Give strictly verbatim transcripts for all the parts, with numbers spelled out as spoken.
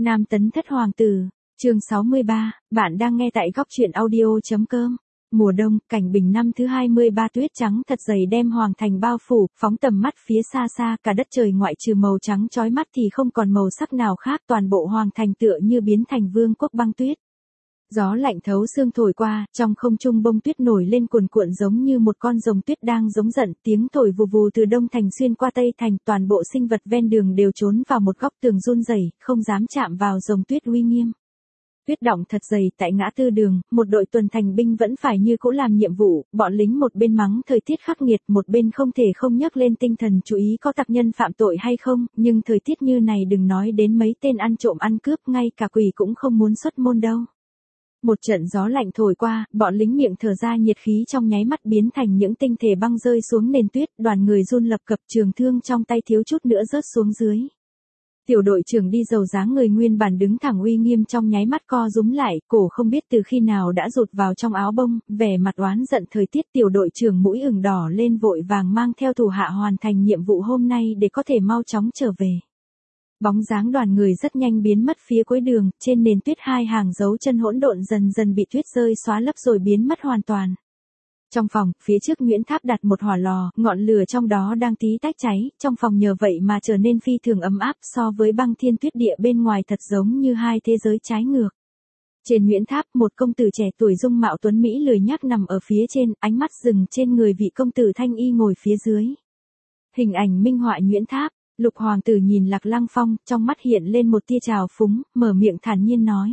Nam Tấn thất hoàng tử, chương sáu mươi ba, bạn đang nghe tại góc truyện audio.com. Mùa đông, cảnh bình năm thứ hai mươi ba, tuyết trắng thật dày đem hoàng thành bao phủ, phóng tầm mắt phía xa xa, cả đất trời ngoại trừ màu trắng chói mắt thì không còn màu sắc nào khác, toàn bộ hoàng thành tựa như biến thành vương quốc băng tuyết. Gió lạnh thấu xương thổi qua, trong không trung bông tuyết nổi lên cuồn cuộn giống như một con rồng tuyết đang giống giận, tiếng thổi vù vù từ đông thành xuyên qua tây thành, toàn bộ sinh vật ven đường đều trốn vào một góc tường run rẩy, không dám chạm vào rồng tuyết uy nghiêm. Tuyết đọng thật dày tại ngã tư đường, một đội tuần thành binh vẫn phải như cũ làm nhiệm vụ, bọn lính một bên mắng thời tiết khắc nghiệt, một bên không thể không nhấc lên tinh thần chú ý có tặc nhân phạm tội hay không, nhưng thời tiết như này đừng nói đến mấy tên ăn trộm ăn cướp, ngay cả quỷ cũng không muốn xuất môn đâu. Một trận gió lạnh thổi qua, bọn lính miệng thở ra nhiệt khí trong nháy mắt biến thành những tinh thể băng rơi xuống nền tuyết, đoàn người run lập cập, trường thương trong tay thiếu chút nữa rớt xuống dưới. Tiểu đội trưởng đi dầu dáng người nguyên bản đứng thẳng uy nghiêm trong nháy mắt co rúm lại, cổ không biết từ khi nào đã rụt vào trong áo bông, vẻ mặt oán giận thời tiết. Tiểu đội trưởng mũi ửng đỏ lên vội vàng mang theo thủ hạ hoàn thành nhiệm vụ hôm nay để có thể mau chóng trở về. Bóng dáng đoàn người rất nhanh biến mất phía cuối đường, trên nền tuyết hai hàng dấu chân hỗn độn dần dần bị tuyết rơi xóa lấp rồi biến mất hoàn toàn. Trong phòng, phía trước Nguyễn Tháp đặt một hỏa lò, ngọn lửa trong đó đang tí tách cháy, trong phòng nhờ vậy mà trở nên phi thường ấm áp, so với băng thiên tuyết địa bên ngoài thật giống như hai thế giới trái ngược. Trên Nguyễn Tháp, một công tử trẻ tuổi dung mạo tuấn mỹ lười nhác nằm ở phía trên, ánh mắt dừng trên người vị công tử thanh y ngồi phía dưới. Hình ảnh minh họa Nguyễn Tháp. Lục hoàng tử nhìn Lạc Lăng Phong, trong mắt hiện lên một tia trào phúng, mở miệng thản nhiên nói.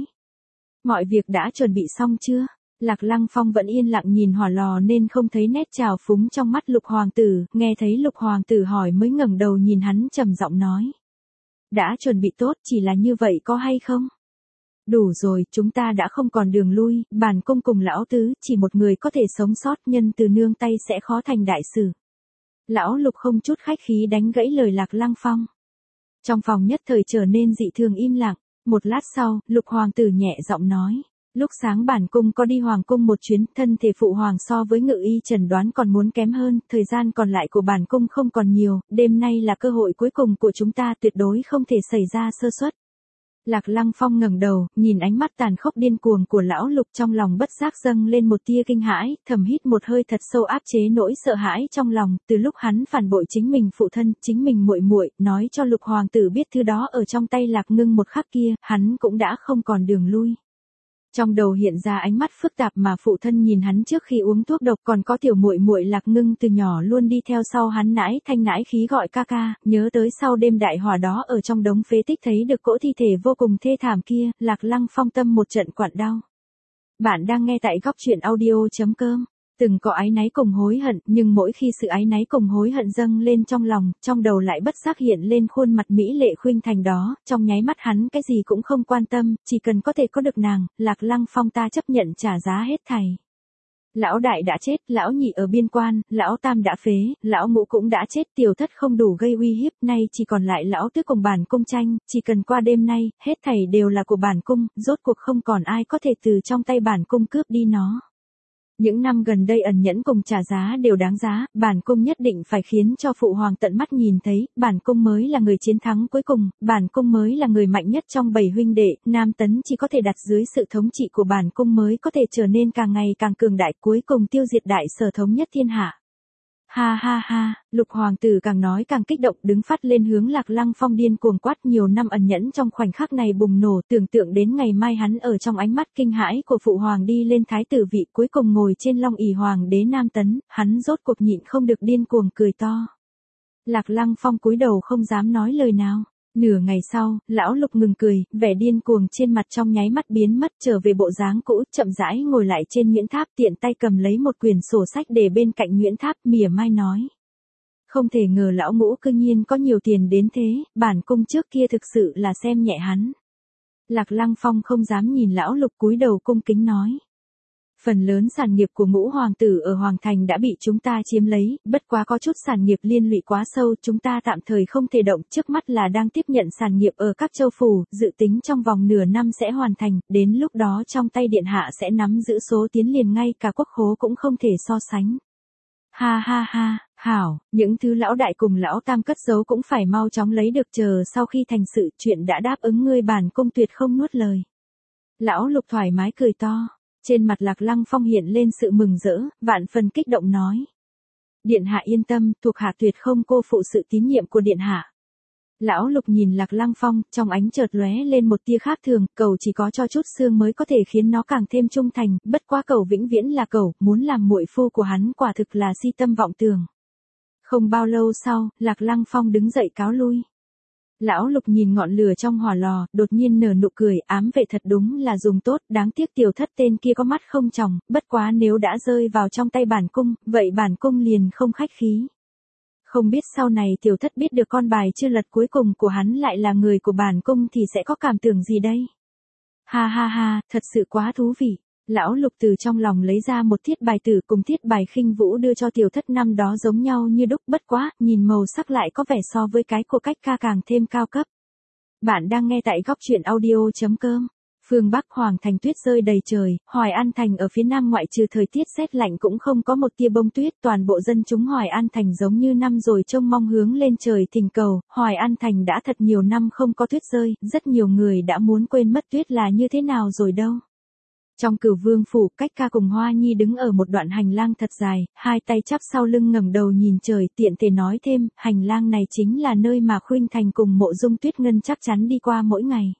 Mọi việc đã chuẩn bị xong chưa? Lạc Lăng Phong vẫn yên lặng nhìn hỏa lò nên không thấy nét trào phúng trong mắt lục hoàng tử, nghe thấy lục hoàng tử hỏi mới ngẩng đầu nhìn hắn trầm giọng nói. Đã chuẩn bị tốt, chỉ là như vậy có hay không? Đủ rồi, chúng ta đã không còn đường lui, bản cung cùng lão tứ, chỉ một người có thể sống sót, nhân từ nương tay sẽ khó thành đại sự. Lão Lục không chút khách khí đánh gãy lời Lạc Lăng Phong. Trong phòng nhất thời trở nên dị thường im lặng, một lát sau, Lục hoàng tử nhẹ giọng nói. Lúc sáng bản cung có đi hoàng cung một chuyến, thân thể phụ hoàng so với ngự y chẩn đoán còn muốn kém hơn, thời gian còn lại của bản cung không còn nhiều, đêm nay là cơ hội cuối cùng của chúng ta, tuyệt đối không thể xảy ra sơ suất. Lạc Lăng Phong ngẩng đầu, nhìn ánh mắt tàn khốc điên cuồng của lão Lục, trong lòng bất giác dâng lên một tia kinh hãi, thầm hít một hơi thật sâu áp chế nỗi sợ hãi trong lòng, từ lúc hắn phản bội chính mình phụ thân, chính mình muội muội, nói cho Lục hoàng tử biết thứ đó ở trong tay Lạc Ngưng một khắc kia, hắn cũng đã không còn đường lui. Trong đầu hiện ra ánh mắt phức tạp mà phụ thân nhìn hắn trước khi uống thuốc độc, còn có tiểu muội muội Lạc Ngưng từ nhỏ luôn đi theo sau hắn nãi thanh nãi khí gọi ca ca, nhớ tới sau đêm đại hỏa đó ở trong đống phế tích thấy được cỗ thi thể vô cùng thê thảm kia, Lạc Lăng Phong tâm một trận quặn đau. Bạn đang nghe tại góc truyện audio.com. Từng có áy náy cùng hối hận, nhưng mỗi khi sự áy náy cùng hối hận dâng lên trong lòng, trong đầu lại bất giác hiện lên khuôn mặt mỹ lệ khuynh thành đó, trong nháy mắt hắn cái gì cũng không quan tâm, chỉ cần có thể có được nàng, Lạc Lăng Phong ta chấp nhận trả giá hết thảy. Lão đại đã chết, lão nhị ở biên quan, lão tam đã phế, lão ngũ cũng đã chết, tiểu thất không đủ gây uy hiếp, nay chỉ còn lại lão tứ cùng bản cung tranh, chỉ cần qua đêm nay, hết thảy đều là của bản cung, rốt cuộc không còn ai có thể từ trong tay bản cung cướp đi nó. Những năm gần đây ẩn nhẫn cùng trả giá đều đáng giá, bản cung nhất định phải khiến cho phụ hoàng tận mắt nhìn thấy, bản cung mới là người chiến thắng cuối cùng, bản cung mới là người mạnh nhất trong bảy huynh đệ, Nam Tấn chỉ có thể đặt dưới sự thống trị của bản cung mới có thể trở nên càng ngày càng cường đại, cuối cùng tiêu diệt đại sở thống nhất thiên hạ. Ha ha ha, Lục hoàng tử càng nói càng kích động, đứng phát lên hướng Lạc Lăng Phong điên cuồng quát, nhiều năm ẩn nhẫn trong khoảnh khắc này bùng nổ, tưởng tượng đến ngày mai hắn ở trong ánh mắt kinh hãi của phụ hoàng đi lên thái tử vị, cuối cùng ngồi trên long ỷ hoàng đế Nam Tấn, hắn rốt cuộc nhịn không được điên cuồng cười to. Lạc Lăng Phong cúi đầu không dám nói lời nào. Nửa ngày sau, lão Lục ngừng cười, vẻ điên cuồng trên mặt trong nháy mắt biến mất, trở về bộ dáng cũ, chậm rãi ngồi lại trên Nguyễn Tháp, tiện tay cầm lấy một quyển sổ sách để bên cạnh Nguyễn Tháp, mỉa mai nói. Không thể ngờ lão ngũ cư nhiên có nhiều tiền đến thế, bản cung trước kia thực sự là xem nhẹ hắn. Lạc Lăng Phong không dám nhìn lão Lục, cúi đầu cung kính nói. Phần lớn sản nghiệp của ngũ hoàng tử ở Hoàng Thành đã bị chúng ta chiếm lấy, bất quá có chút sản nghiệp liên lụy quá sâu, chúng ta tạm thời không thể động, trước mắt là đang tiếp nhận sản nghiệp ở các châu phủ, dự tính trong vòng nửa năm sẽ hoàn thành, đến lúc đó trong tay điện hạ sẽ nắm giữ số tiến liền ngay cả quốc khố cũng không thể so sánh. Ha ha ha, Hảo, những thứ lão đại cùng lão tam cất giấu cũng phải mau chóng lấy được, chờ sau khi thành sự chuyện đã đáp ứng ngươi bản cung tuyệt không nuốt lời. Lão Lục thoải mái cười to, trên mặt Lạc Lăng Phong hiện lên sự mừng rỡ, vạn phần kích động nói. Điện hạ yên tâm, thuộc hạ tuyệt không cô phụ sự tín nhiệm của điện hạ. Lão Lục nhìn Lạc Lăng Phong, trong ánh chợt lóe lên một tia khác thường, cậu chỉ có cho chút xương mới có thể khiến nó càng thêm trung thành, bất quá cậu vĩnh viễn là cậu, muốn làm muội phu của hắn quả thực là si tâm vọng tưởng. Không bao lâu sau, Lạc Lăng Phong đứng dậy cáo lui. Lão Lục nhìn ngọn lửa trong hỏa lò, đột nhiên nở nụ cười, ám vệ thật đúng là dùng tốt, đáng tiếc tiểu thất tên kia có mắt không tròng, bất quá nếu đã rơi vào trong tay bản cung, vậy bản cung liền không khách khí. Không biết sau này tiểu thất biết được con bài chưa lật cuối cùng của hắn lại là người của bản cung thì sẽ có cảm tưởng gì đây? Ha ha ha, thật sự quá thú vị. Lão Lục từ trong lòng lấy ra một thiết bài tử cùng thiết bài khinh vũ đưa cho tiểu thất, năm đó giống nhau như đúc, bất quá, nhìn màu sắc lại có vẻ so với cái của cách ca càng thêm cao cấp. Bạn đang nghe tại góc truyện audio.com. Phương Bắc Hoàng Thành tuyết rơi đầy trời, Hoài An Thành ở phía nam ngoại trừ thời tiết rét lạnh cũng không có một tia bông tuyết, toàn bộ dân chúng Hoài An Thành giống như năm rồi trông mong hướng lên trời thỉnh cầu, Hoài An Thành đã thật nhiều năm không có tuyết rơi, rất nhiều người đã muốn quên mất tuyết là như thế nào rồi đâu. Trong Cửu Vương phủ, Cách Ca cùng Hoa Nhi đứng ở một đoạn hành lang thật dài, hai tay chắp sau lưng ngẩng đầu nhìn trời, tiện thể nói thêm, hành lang này chính là nơi mà Khuynh Thành cùng Mộ Dung Tuyết Ngân chắc chắn đi qua mỗi ngày.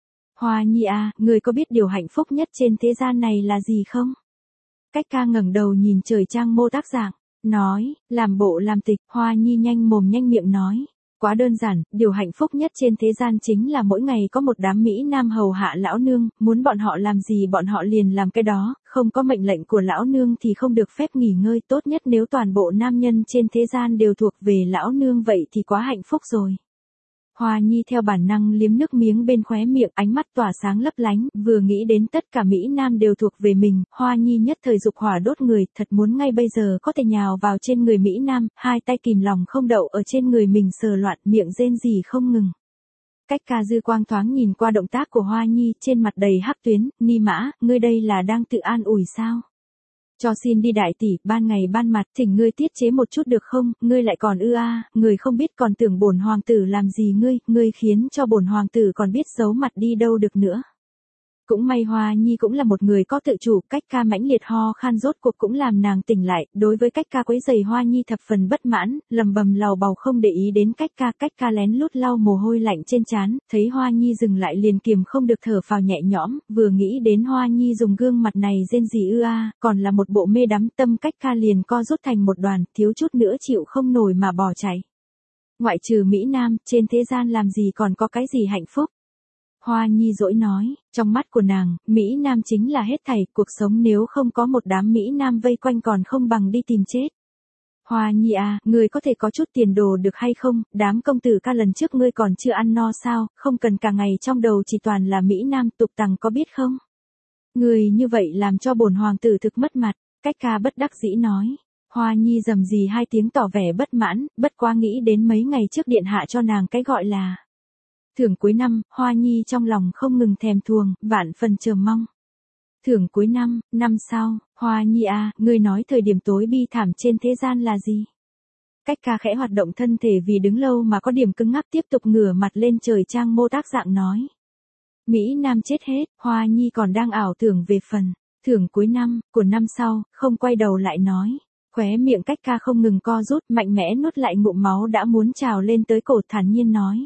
Hoa Nhi à, người có biết điều hạnh phúc nhất trên thế gian này là gì không? Cách Ca ngẩng đầu nhìn trời trang mô tác dạng, nói, làm bộ làm tịch, Hoa Nhi nhanh mồm nhanh miệng nói. Quá đơn giản, điều hạnh phúc nhất trên thế gian chính là mỗi ngày có một đám Mỹ Nam hầu hạ lão nương, muốn bọn họ làm gì bọn họ liền làm cái đó, không có mệnh lệnh của lão nương thì không được phép nghỉ ngơi, tốt nhất nếu toàn bộ nam nhân trên thế gian đều thuộc về lão nương vậy thì quá hạnh phúc rồi. Hoa Nhi theo bản năng liếm nước miếng bên khóe miệng, ánh mắt tỏa sáng lấp lánh, vừa nghĩ đến tất cả Mỹ Nam đều thuộc về mình, Hoa Nhi nhất thời dục hỏa đốt người, thật muốn ngay bây giờ có thể nhào vào trên người Mỹ Nam, hai tay kìm lòng không đậu ở trên người mình sờ loạn, miệng rên rỉ không ngừng. Cách Ca dư quang thoáng nhìn qua động tác của Hoa Nhi, trên mặt đầy hắc tuyến, Ni Mã, ngươi đây là đang tự an ủi sao? Cho xin đi đại tỷ, ban ngày ban mặt, thỉnh ngươi tiết chế một chút được không, ngươi lại còn ư a, người không biết còn tưởng bổn hoàng tử làm gì ngươi, ngươi khiến cho bổn hoàng tử còn biết giấu mặt đi đâu được nữa. Cũng may Hoa Nhi cũng là một người có tự chủ, Cách Ca mãnh liệt ho khan rốt cuộc cũng làm nàng tỉnh lại, đối với Cách Ca quấy rầy Hoa Nhi thập phần bất mãn, lầm bầm lầu bầu không để ý đến Cách Ca, Cách Ca lén lút lau mồ hôi lạnh trên trán, thấy Hoa Nhi dừng lại liền kiềm không được thở phào nhẹ nhõm, vừa nghĩ đến Hoa Nhi dùng gương mặt này rên rỉ ư a, còn là một bộ mê đắm, tâm Cách Ca liền co rút thành một đoàn, thiếu chút nữa chịu không nổi mà bỏ chạy. Ngoại trừ Mỹ Nam, trên thế gian làm gì còn có cái gì hạnh phúc? Hoa Nhi dỗi nói, trong mắt của nàng, Mỹ Nam chính là hết thảy, cuộc sống nếu không có một đám Mỹ Nam vây quanh còn không bằng đi tìm chết. Hoa Nhi à, ngươi có thể có chút tiền đồ được hay không, đám công tử ca lần trước ngươi còn chưa ăn no sao, không cần cả ngày trong đầu chỉ toàn là Mỹ Nam tục tằng có biết không? Ngươi như vậy làm cho bổn hoàng tử thực mất mặt, Cách Ca bất đắc dĩ nói. Hoa Nhi rầm rì hai tiếng tỏ vẻ bất mãn, bất quá nghĩ đến mấy ngày trước điện hạ cho nàng cái gọi là thưởng cuối năm, Hoa Nhi trong lòng không ngừng thèm thuồng, vạn phần chờ mong. Thưởng cuối năm, năm sau, Hoa Nhi à, ngươi nói thời điểm tối bi thảm trên thế gian là gì? Cách Ca khẽ hoạt động thân thể vì đứng lâu mà có điểm cứng ngắc, tiếp tục ngửa mặt lên trời trang mô tác dạng nói. Mỹ Nam chết hết, Hoa Nhi còn đang ảo tưởng về phần thưởng cuối năm, của năm sau, không quay đầu lại nói. Khóe miệng Cách Ca không ngừng co rút, mạnh mẽ nuốt lại ngụm máu đã muốn trào lên tới cổ, thản nhiên nói.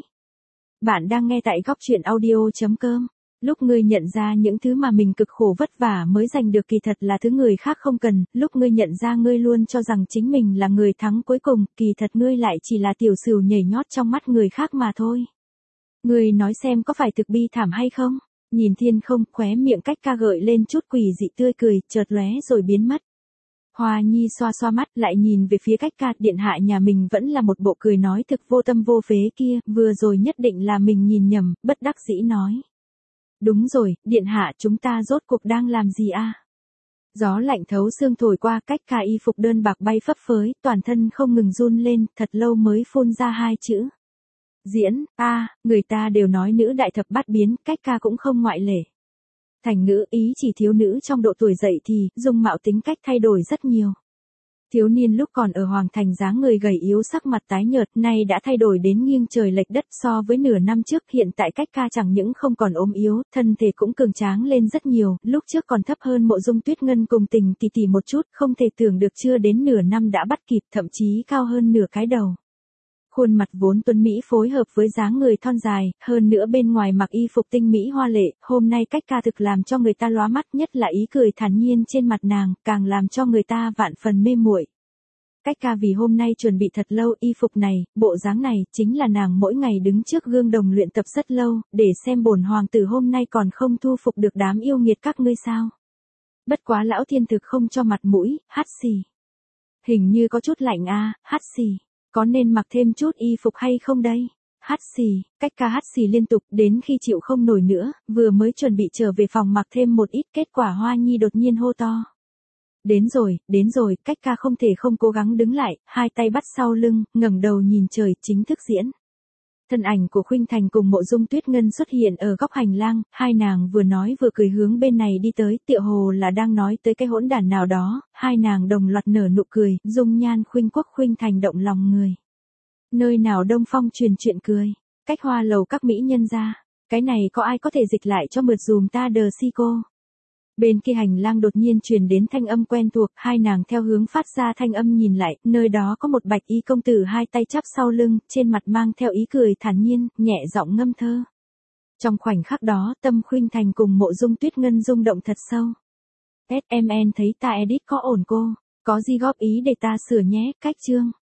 Bạn đang nghe tại góc truyện audio.com. Lúc ngươi nhận ra những thứ mà mình cực khổ vất vả mới giành được kỳ thật là thứ người khác không cần, lúc ngươi nhận ra ngươi luôn cho rằng chính mình là người thắng cuối cùng, kỳ thật ngươi lại chỉ là tiểu sửu nhảy nhót trong mắt người khác mà thôi. Ngươi nói xem có phải thực bi thảm hay không? Nhìn thiên không, khóe miệng Cách Ca gợi lên chút quỷ dị tươi cười, chợt lóe rồi biến mất. Hoa Nhi xoa xoa mắt lại nhìn về phía Cách Ca, điện hạ nhà mình vẫn là một bộ cười nói thực vô tâm vô phế kia, vừa rồi nhất định là mình nhìn nhầm, bất đắc dĩ nói. Đúng rồi, điện hạ chúng ta rốt cuộc đang làm gì a? Gió lạnh thấu xương thổi qua, Cách Ca y phục đơn bạc bay phấp phới, toàn thân không ngừng run lên, thật lâu mới phun ra hai chữ. Diễn, a, người ta đều nói nữ đại thập bát biến, Cách Ca cũng không ngoại lệ. Thành ngữ ý chỉ thiếu nữ trong độ tuổi dậy thì, dung mạo tính cách thay đổi rất nhiều. Thiếu niên lúc còn ở Hoàng Thành dáng người gầy yếu sắc mặt tái nhợt, nay đã thay đổi đến nghiêng trời lệch đất so với nửa năm trước, hiện tại Cách Ca chẳng những không còn ốm yếu, thân thể cũng cường tráng lên rất nhiều, lúc trước còn thấp hơn Mộ Dung Tuyết Ngân cùng Tình Tỷ Tỷ một chút, không thể tưởng được chưa đến nửa năm đã bắt kịp, thậm chí cao hơn nửa cái đầu. Khuôn mặt vốn tuấn mỹ phối hợp với dáng người thon dài, hơn nữa bên ngoài mặc y phục tinh mỹ hoa lệ, hôm nay Cách Ca thực làm cho người ta lóa mắt, nhất là ý cười thản nhiên trên mặt nàng, càng làm cho người ta vạn phần mê muội. Cách Ca vì hôm nay chuẩn bị thật lâu, y phục này, bộ dáng này, chính là nàng mỗi ngày đứng trước gương đồng luyện tập rất lâu, để xem bổn hoàng tử hôm nay còn không thu phục được đám yêu nghiệt các ngươi sao. Bất quá lão thiên thực không cho mặt mũi, hắt xì. Hình như có chút lạnh a, hắt xì. Có nên mặc thêm chút y phục hay không đây? Hắt xì, Cách Ca hắt xì liên tục, đến khi chịu không nổi nữa, vừa mới chuẩn bị trở về phòng mặc thêm một ít, kết quả Hoa Nhi đột nhiên hô to. Đến rồi, đến rồi, Cách Ca không thể không cố gắng đứng lại, hai tay bắt sau lưng, ngẩng đầu nhìn trời, chính thức diễn. Thân ảnh của Khuynh Thành cùng Mộ Dung Tuyết Ngân xuất hiện ở góc hành lang, hai nàng vừa nói vừa cười hướng bên này đi tới, tựa hồ là đang nói tới cái hỗn đản nào đó, hai nàng đồng loạt nở nụ cười, dung nhan khuynh quốc Khuynh Thành động lòng người. Nơi nào Đông Phong truyền chuyện cười, cách hoa lầu các mỹ nhân ra, cái này có ai có thể dịch lại cho mượt dùm ta đờ si cô. Bên kia hành lang đột nhiên truyền đến thanh âm quen thuộc, hai nàng theo hướng phát ra thanh âm nhìn lại, nơi đó có một bạch y công tử hai tay chắp sau lưng, trên mặt mang theo ý cười thản nhiên, nhẹ giọng ngâm thơ. Trong khoảnh khắc đó, tâm Khuynh Thành cùng Mộ Dung Tuyết Ngân rung động thật sâu. ét em en thấy ta edit có ổn cô, có gì góp ý để ta sửa nhé, cách chương.